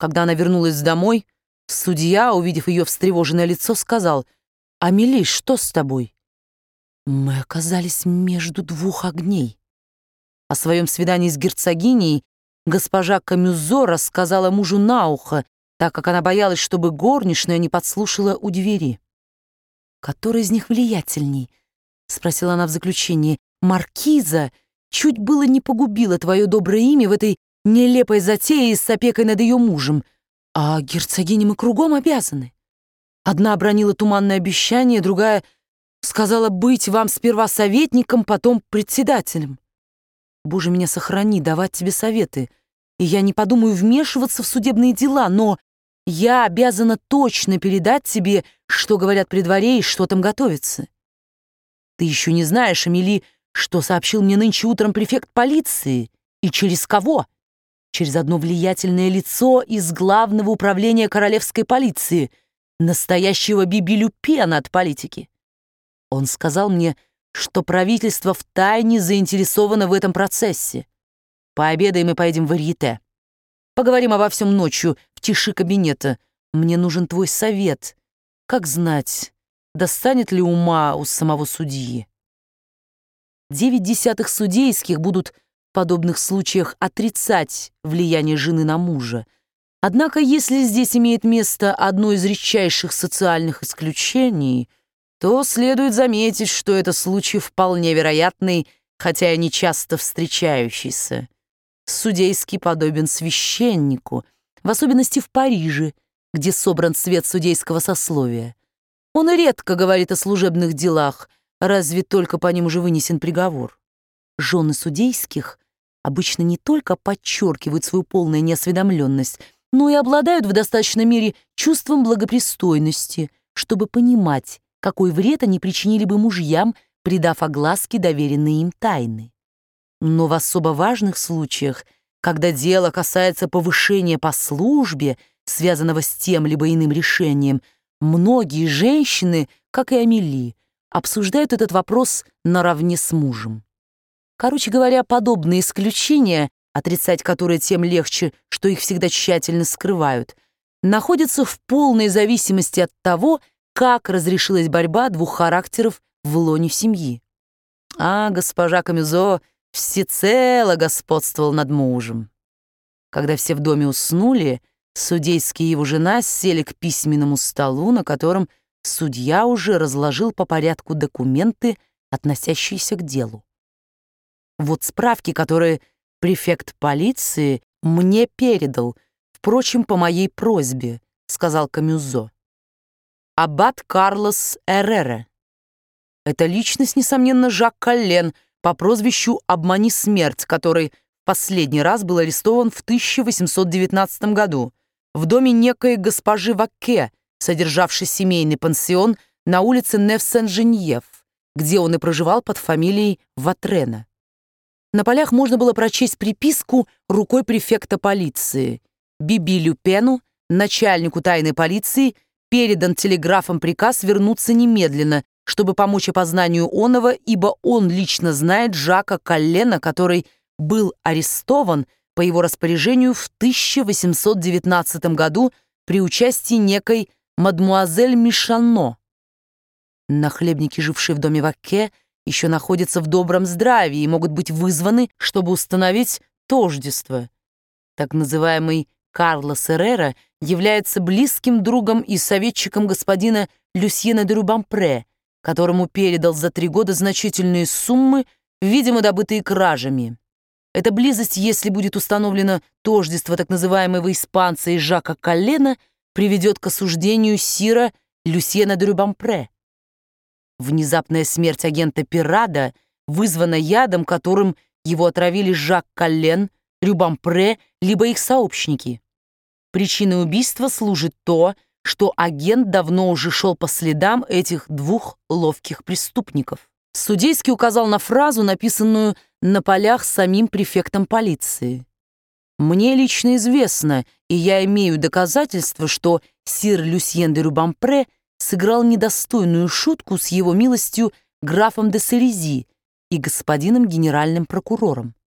Когда она вернулась домой, судья, увидев ее встревоженное лицо, сказал: «Амели, что с тобой?» Мы оказались между двух огней. О своем свидании с герцогиней госпожа Камюзо рассказала мужу на ухо, так как она боялась, чтобы горничная не подслушала у двери. «Который из них влиятельней?» — спросила она в заключении. «Маркиза чуть было не погубила твое доброе имя в этой нелепой затее с опекой над ее мужем, а герцогине мы кругом обязаны. Одна обронила туманное обещание, другая сказала быть вам сперва советником, потом председателем. Боже, меня сохрани, давать тебе советы, и я не подумаю вмешиваться в судебные дела, но я обязана точно передать тебе, что говорят при дворе и что там готовится. Ты еще не знаешь, Амели, что сообщил мне нынче утром префект полиции, и через кого? Через одно влиятельное лицо из главного управления королевской полиции, настоящего Биби Люпена от политики. Он сказал мне, что правительство втайне заинтересовано в этом процессе. Пообедаем и поедем в Варьете. Поговорим обо всем ночью в тиши кабинета. Мне нужен твой совет. Как знать, достанет ли ума у самого судьи? 9 судейских будут в подобных случаях отрицать влияние жены на мужа. Однако, если здесь имеет место одно из редчайших социальных исключений, то следует заметить, что это случай вполне вероятный, хотя и не часто встречающийся. Судейский подобен священнику, в особенности в Париже, где собран свет судейского сословия. Он редко говорит о служебных делах, разве только по ним уже вынесен приговор. Жены судейских обычно не только подчеркивают свою полную неосведомленность, но и обладают в достаточной мере чувством благопристойности, чтобы понимать, какой вред они причинили бы мужьям, придав огласке доверенные им тайны. Но в особо важных случаях, когда дело касается повышения по службе, связанного с тем либо иным решением, многие женщины, как и Амели, обсуждают этот вопрос наравне с мужем. Короче говоря, подобные исключения, отрицать которые тем легче, что их всегда тщательно скрывают, находятся в полной зависимости от того, как разрешилась борьба двух характеров в лоне семьи. А госпожа Камюзо всецело господствовал над мужем. Когда все в доме уснули, судейский и его жена сели к письменному столу, на котором судья уже разложил по порядку документы, относящиеся к делу. Вот справки, которые префект полиции мне передал, впрочем, по моей просьбе, сказал Камюзо. Аббат Карлос Эррера. Это личность, несомненно, Жак Коллен по прозвищу «Обмани смерть», который в последний раз был арестован в 1819 году в доме некой госпожи Вакке, содержавшей семейный пансион на улице Нев-Сен-Женьев, где он и проживал под фамилией Ватрена. На полях можно было прочесть приписку рукой префекта полиции. Биби Люпену, начальнику тайной полиции, передан телеграфом приказ вернуться немедленно, чтобы помочь опознанию оного, ибо он лично знает Жака Коллена, который был арестован по его распоряжению в 1819 году при участии некой мадмуазель Мишано. Нахлебники, жившие в доме Вакке, еще находятся в добром здравии и могут быть вызваны, чтобы установить тождество. Так называемый Карлос Эррера является близким другом и советчиком господина Люсьена де Рубампре, которому передал за 3 года значительные суммы, видимо, добытые кражами. Эта близость, если будет установлено тождество так называемого испанца и Жака Коллена, приведет к осуждению сира Люсьена де Рубампре. Внезапная смерть агента Пирада вызвана ядом, которым его отравили Жак Коллен, Рубампре, либо их сообщники. Причиной убийства служит то, что агент давно уже шел по следам этих двух ловких преступников. Судейский указал на фразу, написанную на полях самим префектом полиции. «Мне лично известно, и я имею доказательства, что сир Люсьен де Рубампре сыграл недостойную шутку с его милостью графом де Серези и господином генеральным прокурором.